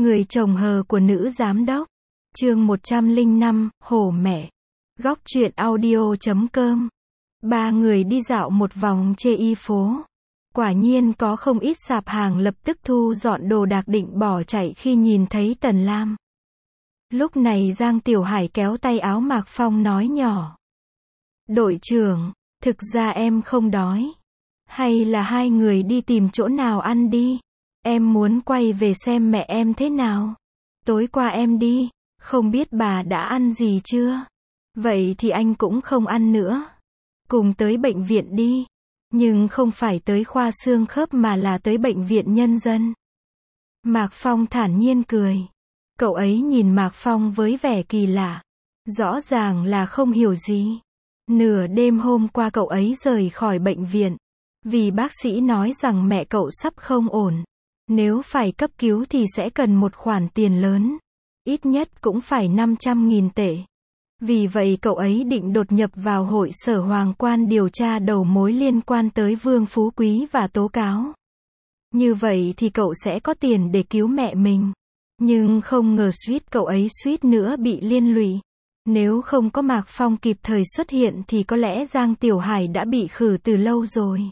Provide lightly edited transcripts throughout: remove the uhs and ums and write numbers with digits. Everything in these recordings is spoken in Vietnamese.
Người chồng hờ của nữ giám đốc. Chương 105, Hổ mẹ. Góc truyện audio.com. Ba người đi dạo một vòng chê y phố. Quả nhiên có không ít sạp hàng lập tức thu dọn đồ đạc định bỏ chạy khi nhìn thấy Tần Lam. Lúc này Giang Tiểu Hải kéo tay áo Mạc Phong nói nhỏ. Đội trưởng, thực ra em không đói. Hay là hai người đi tìm chỗ nào ăn đi. Em muốn quay về xem mẹ em thế nào. Tối qua em đi, không biết bà đã ăn gì chưa. Vậy thì anh cũng không ăn nữa. Cùng tới bệnh viện đi. Nhưng không phải tới khoa xương khớp mà là tới bệnh viện nhân dân. Mạc Phong thản nhiên cười. Cậu ấy nhìn Mạc Phong với vẻ kỳ lạ. Rõ ràng là không hiểu gì. Nửa đêm hôm qua cậu ấy rời khỏi bệnh viện. Vì bác sĩ nói rằng mẹ cậu sắp không ổn. Nếu phải cấp cứu thì sẽ cần một khoản tiền lớn. Ít nhất cũng phải 500.000 tệ. Vì vậy cậu ấy định đột nhập vào hội sở Hoàng Quan điều tra đầu mối liên quan tới Vương Phú Quý và tố cáo. Như vậy thì cậu sẽ có tiền để cứu mẹ mình. Nhưng không ngờ cậu ấy suýt nữa bị liên lụy. Nếu không có Mạc Phong kịp thời xuất hiện thì có lẽ Giang Tiểu Hải đã bị khử từ lâu rồi.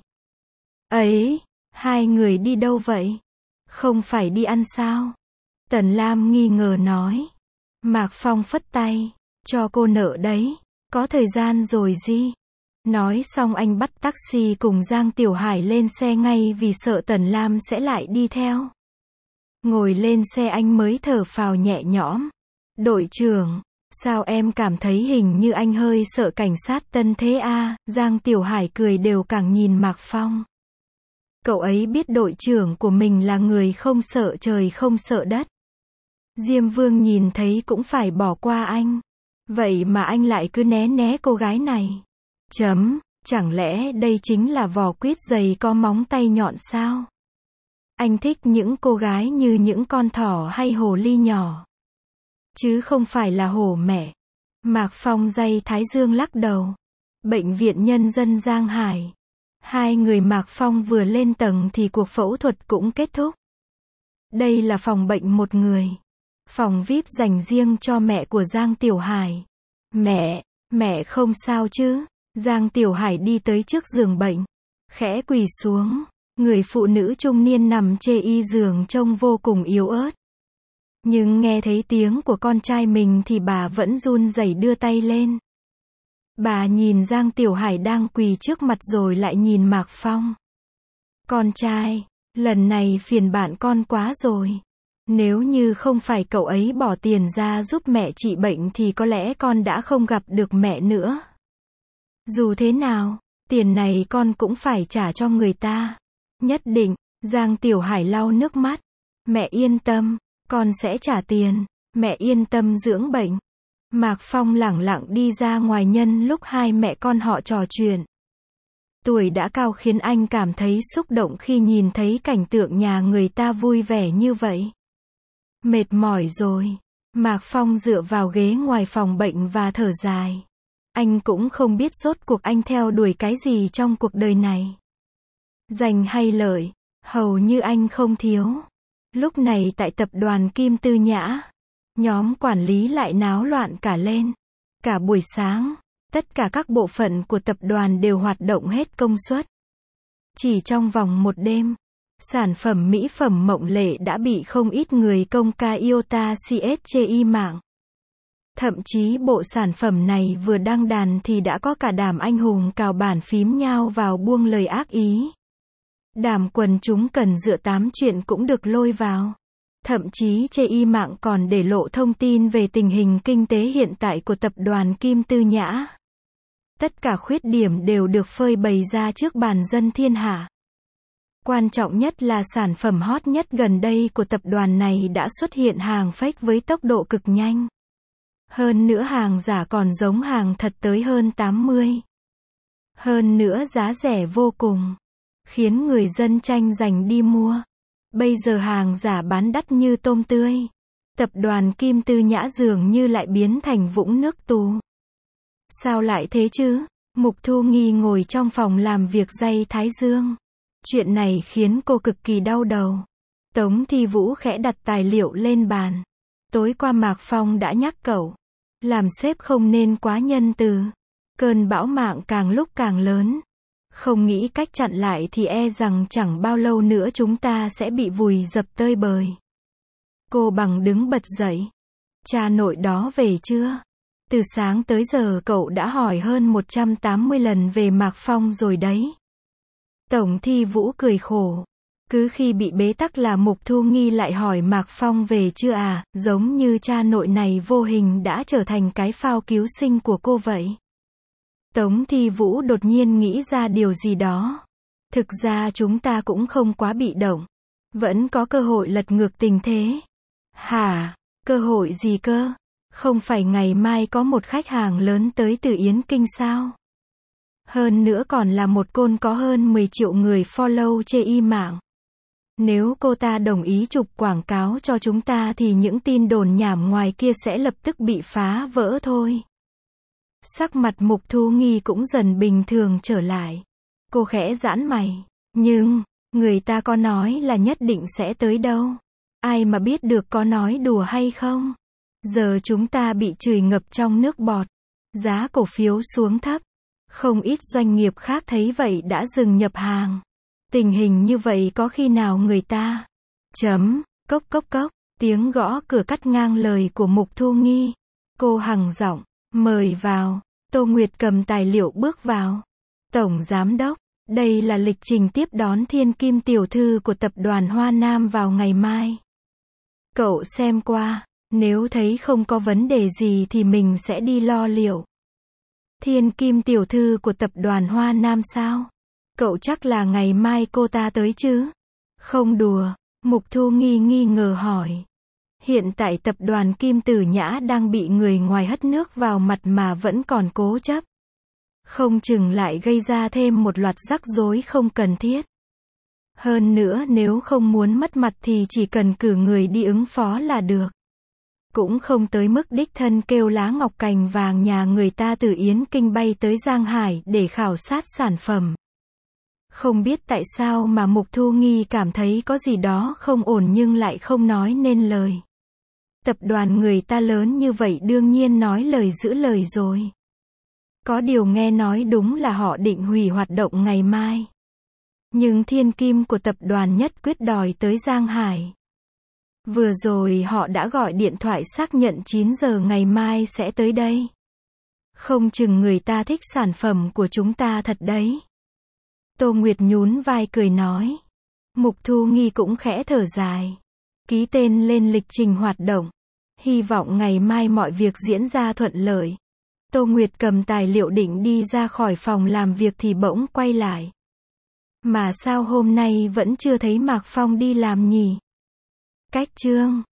Ấy, hai người đi đâu vậy? Không phải đi ăn sao? Tần Lam nghi ngờ nói. Mạc Phong phất tay. Cho cô nợ đấy. Có thời gian rồi gì? Nói xong anh bắt taxi cùng Giang Tiểu Hải lên xe ngay vì sợ Tần Lam sẽ lại đi theo. Ngồi lên xe anh mới thở phào nhẹ nhõm. Đội trưởng, sao em cảm thấy hình như anh hơi sợ cảnh sát Tân thế à? Giang Tiểu Hải cười đều càng nhìn Mạc Phong. Cậu ấy biết đội trưởng của mình là người không sợ trời không sợ đất. Diêm Vương nhìn thấy cũng phải bỏ qua anh. Vậy mà anh lại cứ né cô gái này. Chẳng lẽ đây chính là vỏ quýt dày có móng tay nhọn sao? Anh thích những cô gái như những con thỏ hay hồ ly nhỏ. Chứ không phải là hổ mẹ. Mạc Phong day thái dương lắc đầu. Bệnh viện nhân dân Giang Hải. Hai người Mạc Phong vừa lên tầng thì cuộc phẫu thuật cũng kết thúc. Đây là phòng bệnh một người. Phòng VIP dành riêng cho mẹ của Giang Tiểu Hải. Mẹ không sao chứ? Giang Tiểu Hải đi tới trước giường bệnh. Khẽ quỳ xuống. Người phụ nữ trung niên nằm chê y giường trông vô cùng yếu ớt. Nhưng nghe thấy tiếng của con trai mình thì bà vẫn run rẩy đưa tay lên. Bà nhìn Giang Tiểu Hải đang quỳ trước mặt rồi lại nhìn Mạc Phong. Con trai, lần này phiền bạn con quá rồi. Nếu như không phải cậu ấy bỏ tiền ra giúp mẹ trị bệnh thì có lẽ con đã không gặp được mẹ nữa. Dù thế nào, tiền này con cũng phải trả cho người ta. Nhất định, Giang Tiểu Hải lau nước mắt. Mẹ yên tâm, con sẽ trả tiền. Mẹ yên tâm dưỡng bệnh. Mạc Phong lẳng lặng đi ra ngoài nhân lúc hai mẹ con họ trò chuyện. Tuổi đã cao khiến anh cảm thấy xúc động khi nhìn thấy cảnh tượng nhà người ta vui vẻ như vậy. Mệt mỏi rồi. Mạc Phong dựa vào ghế ngoài phòng bệnh và thở dài. Anh cũng không biết rốt cuộc anh theo đuổi cái gì trong cuộc đời này. Danh hay lợi, hầu như anh không thiếu. Lúc này tại tập đoàn Kim Tư Nhã, nhóm quản lý lại náo loạn cả lên. Cả buổi sáng, tất cả các bộ phận của tập đoàn đều hoạt động hết công suất. Chỉ trong vòng một đêm, sản phẩm mỹ phẩm Mộng Lệ đã bị không ít người công ca Iota CSCI mạng. Thậm chí bộ sản phẩm này vừa đăng đàn thì đã có cả đám anh hùng cào bàn phím nhao vào buông lời ác ý. Đám quần chúng cần dựa tám chuyện cũng được lôi vào. Thậm chí chê y mạng còn để lộ thông tin về tình hình kinh tế hiện tại của tập đoàn Kim Tư Nhã. Tất cả khuyết điểm đều được phơi bày ra trước bàn dân thiên hạ. Quan trọng nhất là sản phẩm hot nhất gần đây của tập đoàn này đã xuất hiện hàng fake với tốc độ cực nhanh. Hơn nữa hàng giả còn giống hàng thật tới hơn 80. Hơn nữa giá rẻ vô cùng. Khiến người dân tranh giành đi mua. Bây giờ hàng giả bán đắt như tôm tươi. Tập đoàn Kim Tư Nhã dường như lại biến thành vũng nước tù. Sao lại thế chứ? Mục Thu Nghi ngồi trong phòng làm việc day thái dương. Chuyện này khiến cô cực kỳ đau đầu. Tống Thi Vũ khẽ đặt tài liệu lên bàn. Tối qua Mạc Phong đã nhắc cậu. Làm sếp không nên quá nhân từ. Cơn bão mạng càng lúc càng lớn. Không nghĩ cách chặn lại thì e rằng chẳng bao lâu nữa chúng ta sẽ bị vùi dập tơi bời. Cô Bằng đứng bật dậy. Cha nội đó về chưa? Từ sáng tới giờ cậu đã hỏi hơn 180 lần về Mạc Phong rồi đấy. Tổng Thi Vũ cười khổ. Cứ khi bị bế tắc là Mục Thu Nghi lại hỏi Mạc Phong về chưa à, giống như cha nội này vô hình đã trở thành cái phao cứu sinh của cô vậy. Tống Thi Vũ đột nhiên nghĩ ra điều gì đó. Thực ra chúng ta cũng không quá bị động. Vẫn có cơ hội lật ngược tình thế. Hả? Cơ hội gì cơ? Không phải ngày mai có một khách hàng lớn tới từ Yến Kinh sao? Hơn nữa còn là một côn có hơn 10 triệu người follow trên y mạng. Nếu cô ta đồng ý chụp quảng cáo cho chúng ta thì những tin đồn nhảm ngoài kia sẽ lập tức bị phá vỡ thôi. Sắc mặt Mục Thu Nghi cũng dần bình thường trở lại. Cô khẽ giãn mày. Nhưng, người ta có nói là nhất định sẽ tới đâu. Ai mà biết được có nói đùa hay không. Giờ chúng ta bị chửi ngập trong nước bọt. Giá cổ phiếu xuống thấp. Không ít doanh nghiệp khác thấy vậy đã dừng nhập hàng. Tình hình như vậy có khi nào người ta... Cốc cốc cốc. Tiếng gõ cửa cắt ngang lời của Mục Thu Nghi. Cô hằng giọng. Mời vào. Tô Nguyệt cầm tài liệu bước vào. Tổng Giám đốc, đây là lịch trình tiếp đón Thiên Kim tiểu thư của tập đoàn Hoa Nam vào ngày mai. Cậu xem qua, nếu thấy không có vấn đề gì thì mình sẽ đi lo liệu. Thiên Kim tiểu thư của tập đoàn Hoa Nam sao? Cậu chắc là ngày mai cô ta tới chứ? Không đùa, Mục Thu Nghi nghi ngờ hỏi. Hiện tại tập đoàn Kim Tử Nhã đang bị người ngoài hất nước vào mặt mà vẫn còn cố chấp. Không chừng lại gây ra thêm một loạt rắc rối không cần thiết. Hơn nữa nếu không muốn mất mặt thì chỉ cần cử người đi ứng phó là được. Cũng không tới mức đích thân kêu lá ngọc cành vàng nhà người ta từ Yến Kinh bay tới Giang Hải để khảo sát sản phẩm. Không biết tại sao mà Mục Thu Nghi cảm thấy có gì đó không ổn nhưng lại không nói nên lời. Tập đoàn người ta lớn như vậy đương nhiên nói lời giữ lời rồi. Có điều nghe nói đúng là họ định hủy hoạt động ngày mai. Nhưng thiên kim của tập đoàn nhất quyết đòi tới Giang Hải. Vừa rồi họ đã gọi điện thoại xác nhận 9 giờ ngày mai sẽ tới đây. Không chừng người ta thích sản phẩm của chúng ta thật đấy. Tô Nguyệt nhún vai cười nói. Mục Thu Nghi cũng khẽ thở dài. Ký tên lên lịch trình hoạt động. Hy vọng ngày mai mọi việc diễn ra thuận lợi. Tô Nguyệt cầm tài liệu định đi ra khỏi phòng làm việc thì bỗng quay lại. Mà sao hôm nay vẫn chưa thấy Mạc Phong đi làm nhỉ? Cách chương